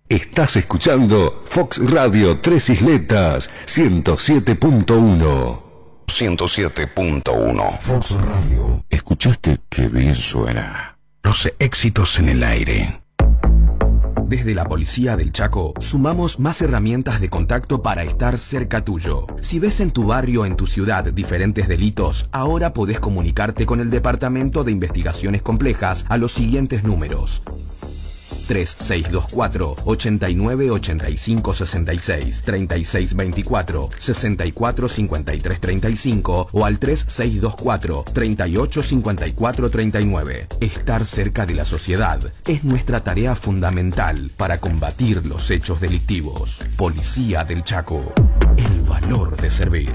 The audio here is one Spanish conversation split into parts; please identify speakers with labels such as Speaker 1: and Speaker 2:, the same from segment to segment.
Speaker 1: Estás escuchando Fox Radio Tres Isletas 107.1. 107.1.
Speaker 2: Fox Radio.
Speaker 1: ¿Escuchaste qué bien suena?
Speaker 2: Los éxitos en el aire.
Speaker 3: Desde la Policía del Chaco, sumamos más herramientas de contacto para estar cerca tuyo. Si ves en tu barrio o en tu ciudad diferentes delitos, ahora podés comunicarte con el Departamento de Investigaciones Complejas a los siguientes números: 3624 89 85 66, 3624 64 53 35 o al 3624 38 54 39. Estar cerca de la sociedad es nuestra tarea fundamental para combatir los hechos delictivos. Policía del Chaco, el valor de servir.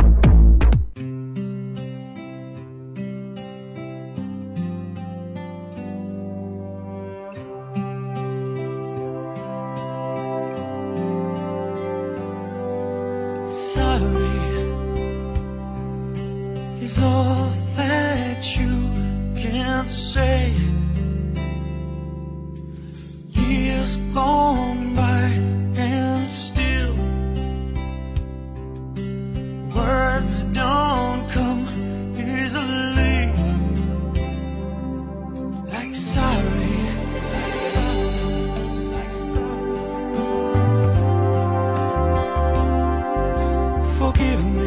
Speaker 4: All that you can say. Years gone by and still words don't come easily. Like sorry, like sorry, like sorry. Forgive me.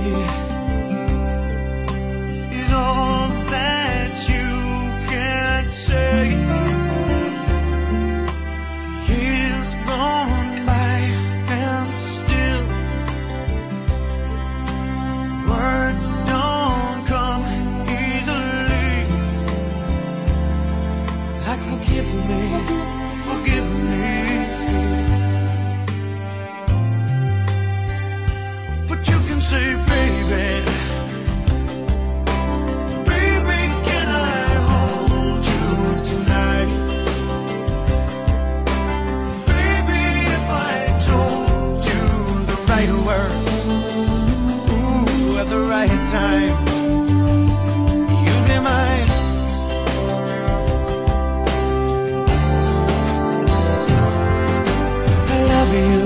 Speaker 4: All that you can say. Years gone by and still words don't come easily. Like forgive me, forgive me. But you can say, baby, time, you'll be mine. I love you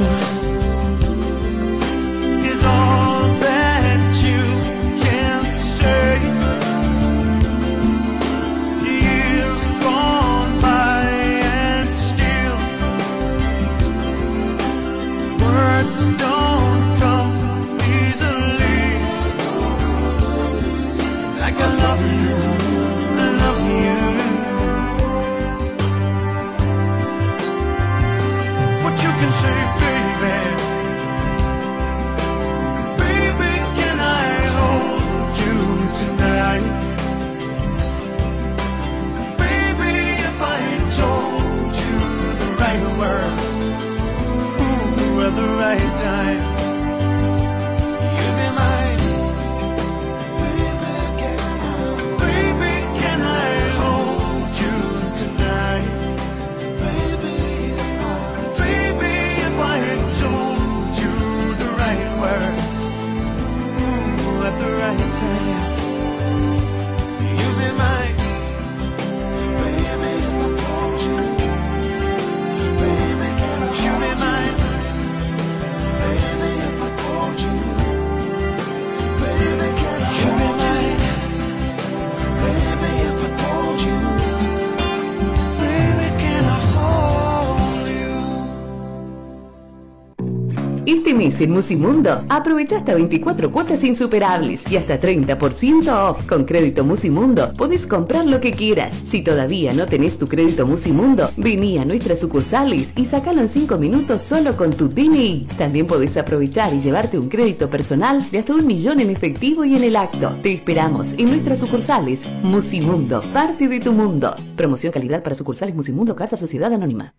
Speaker 4: is all that you can say. Years gone by and still words don't come easily. I love you, I love you. But you can say, baby, baby, can I hold you tonight? Baby, if I told you the right words, ooh, at the right time, you'd be mine. At the right time, you'll be mine. Baby, if I told you, baby, can I hold you? Be mine. Baby, if I told you, baby, can I hold you? Baby, if I told you, baby, can I hold you?
Speaker 5: Este mes en Musimundo aprovecha hasta 24 cuotas insuperables y hasta 30% off. Con crédito Musimundo podés comprar lo que quieras. Si todavía no tenés tu crédito Musimundo, vení a nuestras sucursales y sacalo en 5 minutos solo con tu DNI. También podés aprovechar y llevarte un crédito personal de hasta 1 millón en efectivo y en el acto. Te esperamos en nuestras sucursales. Musimundo, parte de tu mundo. Promoción calidad para sucursales Musimundo, Casa Sociedad Anónima.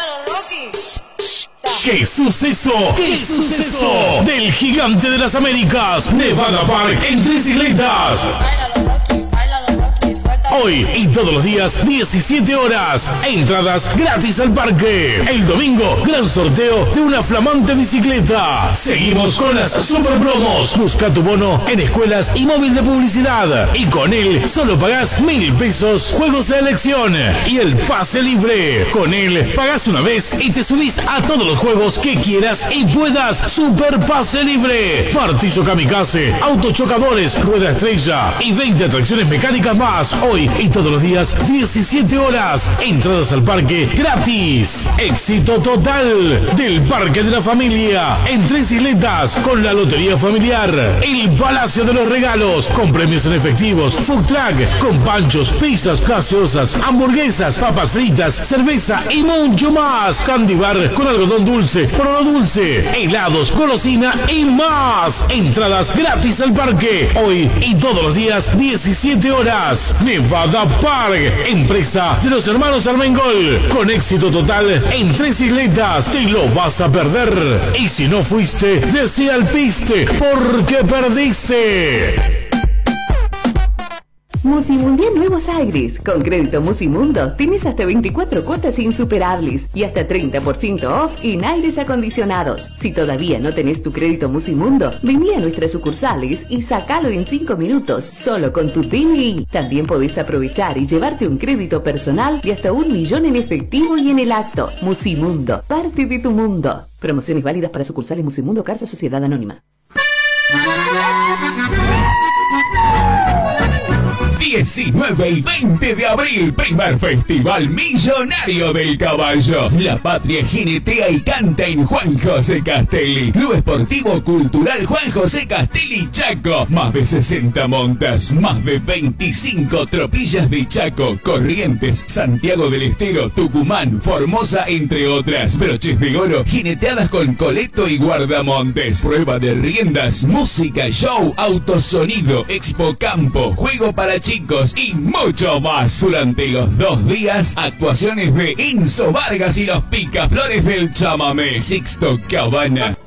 Speaker 6: ¡Qué suceso! ¡Qué suceso! Del gigante de las Américas, Nevada Park en Tres Isletas. Hoy y todos los días, 17 horas. Entradas gratis al parque. El domingo, gran sorteo de una flamante bicicleta. Seguimos con las super promos. Busca tu bono en escuelas y móvil de publicidad. Y con él solo pagás 1.000 pesos, juegos de elección y el pase libre. Con él pagás una vez y te subís a todos los juegos que quieras y puedas. Super pase libre. Martillo kamikaze, autochocadores, rueda estrella y 20 atracciones mecánicas más. Hoy y todos los días, 17 horas. Entradas al parque gratis. Éxito total del Parque de la Familia en Tres Isletas con la Lotería Familiar. El Palacio de los Regalos con premios en efectivos, food truck con panchos, pizzas, gaseosas, hamburguesas, papas fritas, cerveza y mucho más. Candy bar con algodón dulce, prono dulce, helados, golosina y más. Entradas gratis al parque. Hoy y todos los días, 17 horas. Nevada Park, empresa de los hermanos Armengol. Con éxito total en Tres Isletas. Te lo vas a perder. Y si no fuiste, decía el piste, porque perdiste.
Speaker 5: Musimundial Nuevos Aires. Con crédito Musimundo tenés hasta 24 cuotas insuperables y hasta 30% off en aires acondicionados. Si todavía no tenés tu crédito Musimundo, vení a nuestras sucursales y sacalo en 5 minutos, solo con tu DNI. También podés aprovechar y llevarte un crédito personal de hasta 1 millón en efectivo y en el acto. Musimundo, parte de tu mundo. Promociones válidas para sucursales Musimundo Carsa Sociedad Anónima.
Speaker 7: 19 y 20 de abril, primer Festival Millonario del Caballo. La Patria jinetea y canta en Juan José Castelli. Club Esportivo Cultural Juan José Castelli Chaco. Más de 60 montas, más de 25 tropillas de Chaco, Corrientes, Santiago del Estero, Tucumán, Formosa, entre otras. Broches de oro, jineteadas con coleto y guardamontes. Prueba de riendas, música, show, autosonido, expo campo, juego para chicos y mucho más. Durante los 2 días, actuaciones de Enzo Vargas y los Picaflores del Chamamé. Sixto Cabana.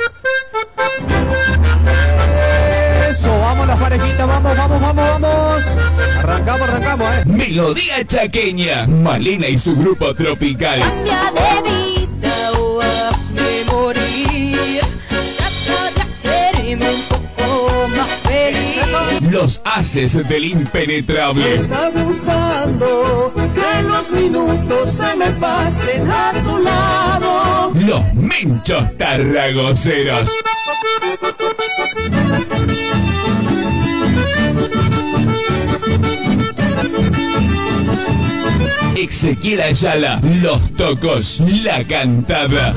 Speaker 8: Eso, vamos las parejitas, vamos. Arrancamos,
Speaker 7: Melodía chaqueña. Malena y su grupo tropical.
Speaker 9: Cambia de vida o hazme morir. Trata de hacerme un poco más feliz.
Speaker 7: Los haces del impenetrable.
Speaker 4: Está buscando que los minutos se me pasen a tu lado.
Speaker 7: Los menchos tarragoceros. Ezequiel Ayala, Los Tocos, La Cantada.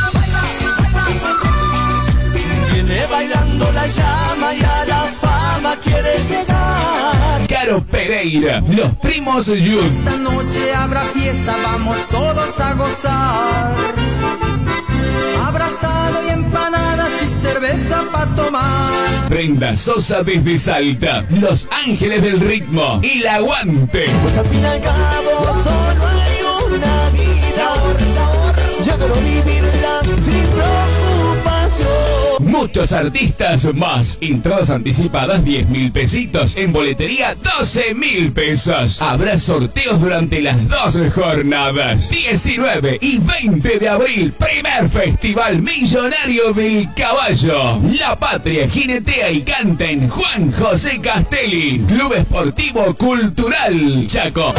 Speaker 4: Viene bailando la llama y a la fama quiere llegar.
Speaker 7: Caro Pereira, Los Primos Youth.
Speaker 4: Esta noche habrá fiesta, vamos todos a gozar. Abrazado y empanadas y cerveza pa' tomar.
Speaker 7: Brenda Sosa desde Salta, Los Ángeles del Ritmo y El Aguante.
Speaker 4: Pues al fin y al cabo solo hay una vida. Yo quiero vivirla sin preocupación.
Speaker 7: Muchos artistas más. Entradas anticipadas 10.000 pesitos. En boletería 12.000 pesos. Habrá sorteos durante las 2 jornadas. 19 y 20 de abril. Primer Festival Millonario del Caballo. La Patria jinetea y canta en Juan José Castelli. Club Esportivo Cultural Chaco.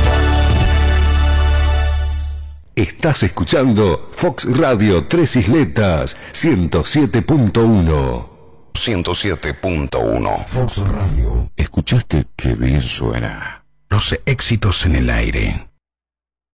Speaker 1: Estás escuchando Fox Radio Tres Isletas 107.1.
Speaker 2: 107.1.
Speaker 1: Fox Radio.
Speaker 2: ¿Escuchaste qué bien suena? Los éxitos en el aire.